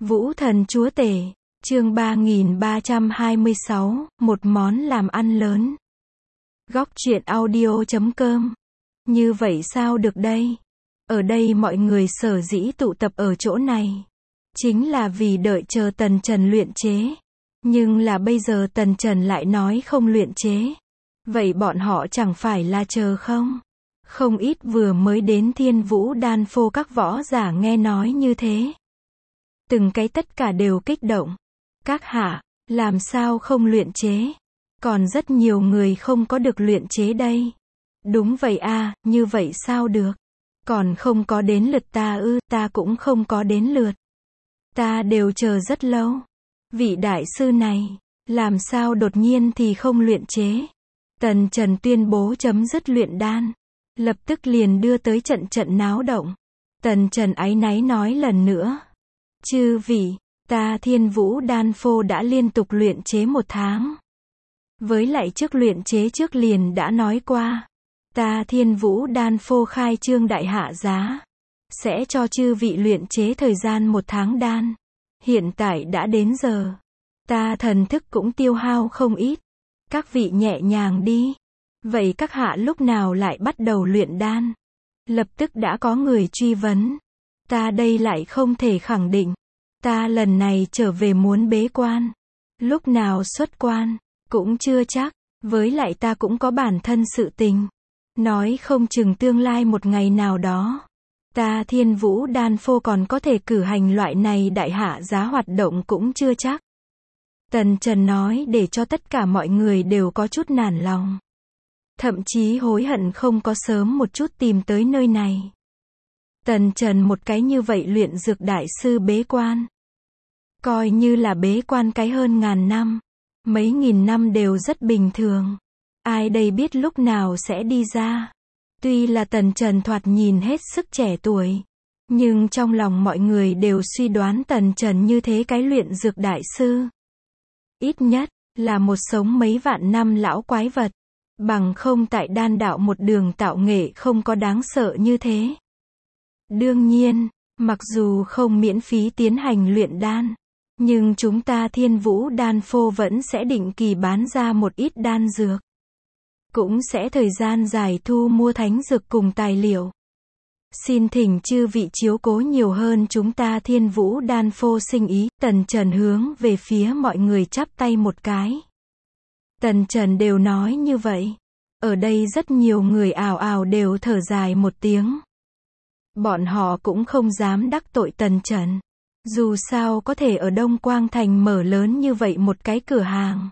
Vũ Thần Chúa Tể, chương 3326, một món làm ăn lớn. Góc truyện audio.com. Như vậy sao được đây? Ở đây mọi người sở dĩ tụ tập ở chỗ này, chính là vì đợi chờ Tần Trần luyện chế. Nhưng là bây giờ Tần Trần lại nói không luyện chế. Vậy bọn họ chẳng phải là chờ không? Không ít vừa mới đến Thiên Vũ Đan Phô các võ giả nghe nói như thế. Từng cái tất cả đều kích động. Các hạ, làm sao không luyện chế? Còn rất nhiều người không có được luyện chế đây. Đúng vậy à, như vậy sao được? Còn không có đến lượt ta ư? Ta cũng không có đến lượt. Ta đều chờ rất lâu. Vị đại sư này, làm sao đột nhiên thì không luyện chế? Tần Trần tuyên bố chấm dứt luyện đan. Lập tức liền đưa tới trận náo động. Tần Trần áy náy nói lần nữa. Chư vị, ta Thiên Vũ Đan Phô đã liên tục luyện chế 1 tháng. Với lại trước luyện chế trước liền đã nói qua. Ta Thiên Vũ Đan Phô khai trương đại hạ giá. Sẽ cho chư vị luyện chế thời gian 1 tháng đan. Hiện tại đã đến giờ. Ta thần thức cũng tiêu hao không ít. Các vị nhẹ nhàng đi. Vậy các hạ lúc nào lại bắt đầu luyện đan? Lập tức đã có người truy vấn. Ta đây lại không thể khẳng định. Ta lần này trở về muốn bế quan. Lúc nào xuất quan, cũng chưa chắc. Với lại ta cũng có bản thân sự tình. Nói không chừng tương lai một ngày nào đó. Ta Thiên Vũ Đan Phô còn có thể cử hành loại này đại hạ giá hoạt động cũng chưa chắc. Tần Trần nói để cho tất cả mọi người đều có chút nản lòng. Thậm chí hối hận không có sớm một chút tìm tới nơi này. Tần Trần một cái như vậy luyện dược đại sư bế quan. Coi như là bế quan cái hơn 1000 năm. Mấy nghìn năm đều rất bình thường. Ai đây biết lúc nào sẽ đi ra. Tuy là Tần Trần thoạt nhìn hết sức trẻ tuổi. Nhưng trong lòng mọi người đều suy đoán Tần Trần như thế cái luyện dược đại sư. Ít nhất, là một sống mấy vạn năm lão quái vật. Bằng không tại đan đạo một đường tạo nghệ không có đáng sợ như thế. Đương nhiên, mặc dù không miễn phí tiến hành luyện đan, nhưng chúng ta Thiên Vũ Đan Phô vẫn sẽ định kỳ bán ra một ít đan dược. Cũng sẽ thời gian dài thu mua thánh dược cùng tài liệu. Xin thỉnh chư vị chiếu cố nhiều hơn chúng ta Thiên Vũ Đan Phô sinh ý. Tần Trần hướng về phía mọi người chắp tay một cái. Tần Trần đều nói như vậy. Ở đây rất nhiều người ào ào đều thở dài một tiếng. Bọn họ cũng không dám đắc tội Tần Trần. Dù sao có thể ở Đông Quang Thành mở lớn như vậy một cái cửa hàng.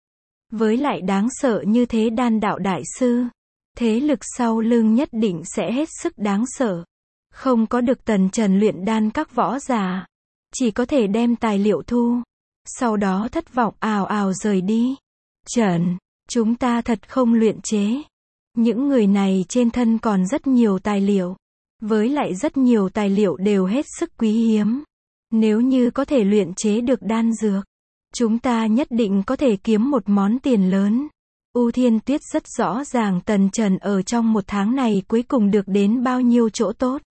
Với lại đáng sợ như thế đan đạo đại sư. Thế lực sau lưng nhất định sẽ hết sức đáng sợ. Không có được Tần Trần luyện đan các võ giả. Chỉ có thể đem tài liệu thu. Sau đó thất vọng ào ào rời đi. Trần, chúng ta thật không luyện chế. Những người này trên thân còn rất nhiều tài liệu. Với lại rất nhiều tài liệu đều hết sức quý hiếm. Nếu như có thể luyện chế được đan dược, chúng ta nhất định có thể kiếm một món tiền lớn. U Thiên Tuyết rất rõ ràng Tần Trần ở trong 1 tháng này cuối cùng được đến bao nhiêu chỗ tốt.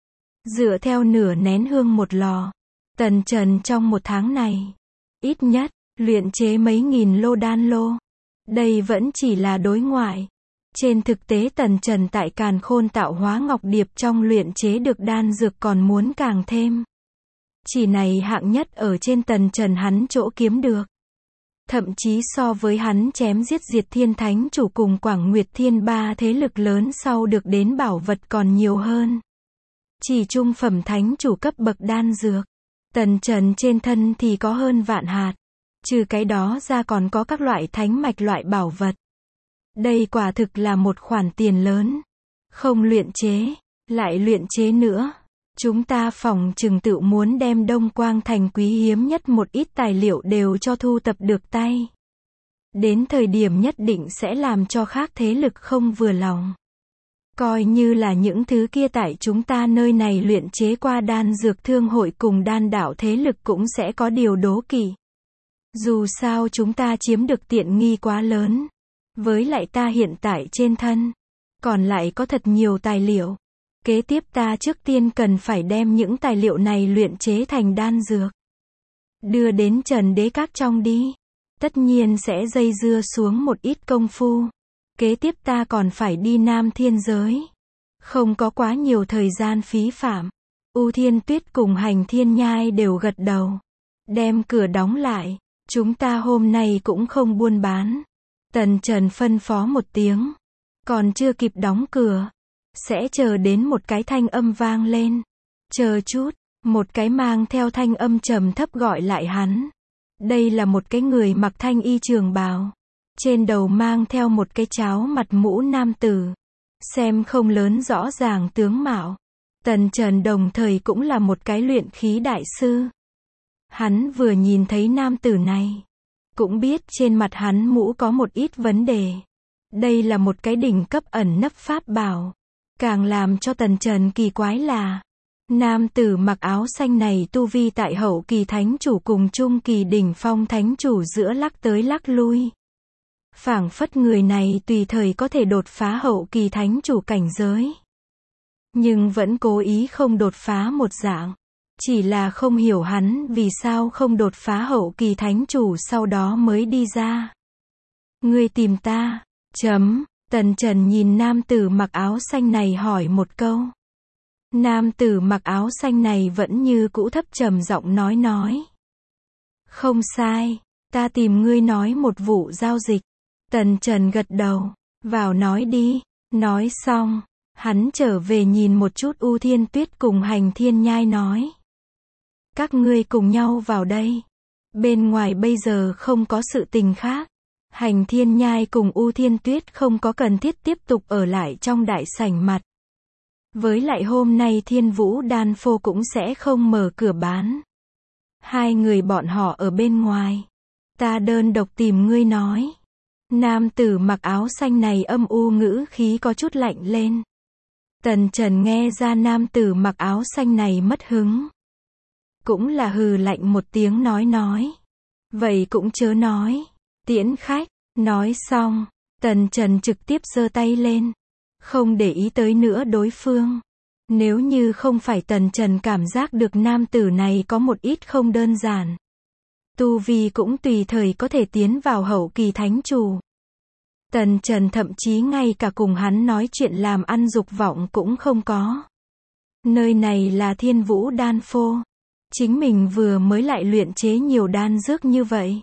Dựa theo nửa nén hương một lò, Tần Trần trong 1 tháng này, ít nhất, luyện chế mấy nghìn lô đan lô. Đây vẫn chỉ là đối ngoại. Trên thực tế Tần Trần tại Càn Khôn Tạo Hóa Ngọc Điệp trong luyện chế được đan dược còn muốn càng thêm. Chỉ này hạng nhất ở trên Tần Trần hắn chỗ kiếm được. Thậm chí so với hắn chém giết Diệt Thiên Thánh Chủ cùng Quảng Nguyệt Thiên ba thế lực lớn sau được đến bảo vật còn nhiều hơn. Chỉ trung phẩm thánh chủ cấp bậc đan dược. Tần Trần trên thân thì có hơn vạn hạt. Trừ cái đó ra còn có các loại thánh mạch loại bảo vật. Đây quả thực là một khoản tiền lớn. Không luyện chế, lại luyện chế nữa. Chúng ta phỏng chừng tự muốn đem Đông Quang Thành quý hiếm nhất một ít tài liệu đều cho thu tập được tay. Đến thời điểm nhất định sẽ làm cho khác thế lực không vừa lòng. Coi như là những thứ kia tại chúng ta nơi này luyện chế qua đan dược thương hội cùng đan đạo thế lực cũng sẽ có điều đố kỵ. Dù sao chúng ta chiếm được tiện nghi quá lớn. Với lại ta hiện tại trên thân, còn lại có thật nhiều tài liệu. Kế tiếp ta trước tiên cần phải đem những tài liệu này luyện chế thành đan dược. đưa đến Trần Đế Các trong đi. Tất nhiên sẽ dây dưa xuống một ít công phu. Kế tiếp ta còn phải đi Nam Thiên Giới. Không có quá nhiều thời gian phí phạm. U Thiên Tuyết cùng Hành Thiên Nhai đều gật đầu. Đem cửa đóng lại. Chúng ta hôm nay cũng không buôn bán. Tần Trần phân phó một tiếng. Còn chưa kịp đóng cửa. Sẽ chờ đến một cái thanh âm vang lên. Chờ chút. Một cái mang theo thanh âm trầm thấp gọi lại hắn. Đây là một cái người mặc thanh y trường bào. Trên đầu mang theo một cái cháo mặt mũ nam tử. Xem không lớn rõ ràng tướng mạo. Tần Trần đồng thời cũng là một cái luyện khí đại sư. Hắn vừa nhìn thấy nam tử này. Cũng biết trên mặt hắn mũ có một ít vấn đề. Đây là một cái đỉnh cấp ẩn nấp pháp bảo. Càng làm cho Tần Trần kỳ quái là nam tử mặc áo xanh này tu vi tại hậu kỳ thánh chủ cùng trung kỳ đỉnh phong thánh chủ giữa lắc tới lắc lui. Phảng phất người này tùy thời có thể đột phá hậu kỳ thánh chủ cảnh giới. Nhưng vẫn cố ý không đột phá một dạng. Chỉ là không hiểu hắn vì sao không đột phá hậu kỳ thánh chủ sau đó mới đi ra. Ngươi tìm ta, Tần Trần nhìn nam tử mặc áo xanh này hỏi một câu. Nam tử mặc áo xanh này vẫn như cũ thấp trầm giọng nói. Không sai, ta tìm ngươi nói một vụ giao dịch. Tần Trần gật đầu, vào nói đi. Nói xong, hắn trở về nhìn một chút U Thiên Tuyết cùng Hành Thiên Nhai nói. Các ngươi cùng nhau vào đây. Bên ngoài bây giờ không có sự tình khác. Hành Thiên Nhai cùng U Thiên Tuyết không có cần thiết tiếp tục ở lại trong đại sảnh mặt. Với lại hôm nay Thiên Vũ Đan Phô cũng sẽ không mở cửa bán. Hai người bọn họ ở bên ngoài. Ta đơn độc tìm ngươi nói. Nam tử mặc áo xanh này âm u ngữ khí có chút lạnh lên. Tần Trần nghe ra nam tử mặc áo xanh này mất hứng. Cũng là hừ lạnh một tiếng nói. Vậy cũng chớ nói. Tiễn khách. Nói xong, Tần Trần trực tiếp giơ tay lên. Không để ý tới nữa đối phương. Nếu như không phải Tần Trần cảm giác được nam tử này có một ít không đơn giản. Tu vi cũng tùy thời có thể tiến vào hậu kỳ thánh chủ. Tần Trần thậm chí ngay cả cùng hắn nói chuyện làm ăn dục vọng cũng không có. Nơi này là Thiên Vũ Đan Phô. Chính mình vừa mới lại luyện chế nhiều đan dược như vậy.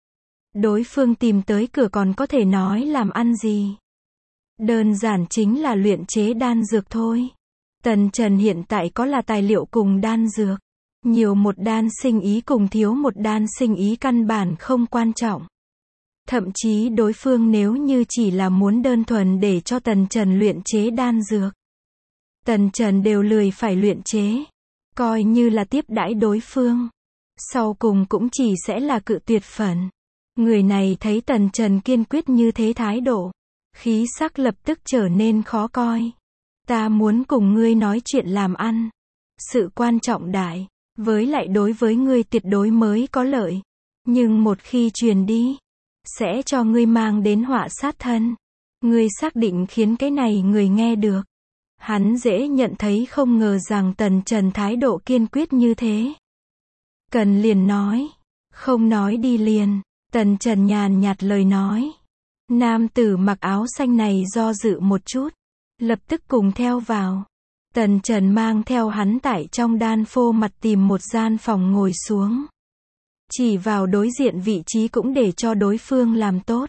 Đối phương tìm tới cửa còn có thể nói làm ăn gì. Đơn giản chính là luyện chế đan dược thôi. Tần Trần hiện tại có là tài liệu cùng đan dược. Nhiều một đan sinh ý cùng thiếu một đan sinh ý căn bản không quan trọng. Thậm chí đối phương nếu như chỉ là muốn đơn thuần để cho Tần Trần luyện chế đan dược. Tần Trần đều lười phải luyện chế. Coi như là tiếp đãi đối phương. Sau cùng cũng chỉ sẽ là cự tuyệt phận. Người này thấy Tần Trần kiên quyết như thế thái độ. Khí sắc lập tức trở nên khó coi. Ta muốn cùng ngươi nói chuyện làm ăn. Sự quan trọng đại. Với lại đối với ngươi tuyệt đối mới có lợi. Nhưng một khi truyền đi. Sẽ cho ngươi mang đến họa sát thân. Ngươi xác định khiến cái này người nghe được. Hắn dễ nhận thấy không ngờ rằng Tần Trần thái độ kiên quyết như thế. Cần liền nói. Không nói đi liền. Tần Trần nhàn nhạt lời nói. Nam tử mặc áo xanh này do dự một chút. Lập tức cùng theo vào. Tần Trần mang theo hắn tại trong đan phô mặt tìm một gian phòng ngồi xuống. Chỉ vào đối diện vị trí cũng để cho đối phương làm tốt.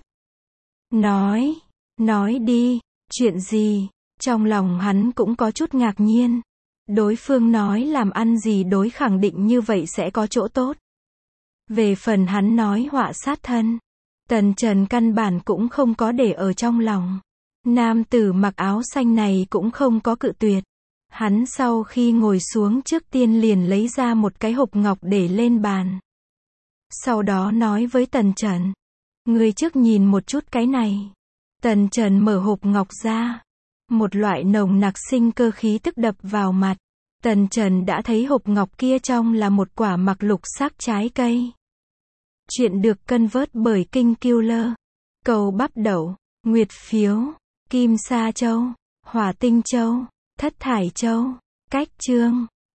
Nói đi, chuyện gì? Trong lòng hắn cũng có chút ngạc nhiên. Đối phương nói làm ăn gì đối khẳng định như vậy sẽ có chỗ tốt. Về phần hắn nói họa sát thân. Tần Trần căn bản cũng không có để ở trong lòng. Nam tử mặc áo xanh này cũng không có cự tuyệt. Hắn sau khi ngồi xuống trước tiên liền lấy ra một cái hộp ngọc để lên bàn. Sau đó nói với Tần Trần. Ngươi trước nhìn một chút cái này. Tần Trần mở hộp ngọc ra. Một loại nồng nặc sinh cơ khí tức đập vào mặt. Tần Trần đã thấy hộp ngọc kia trong là một quả mặc lục sắc trái cây. Chuyện được cân vớt bởi Kinh Killer. Cầu bắp đậu, nguyệt phiếu, kim sa châu, hỏa tinh châu, thất thải châu, cách chương.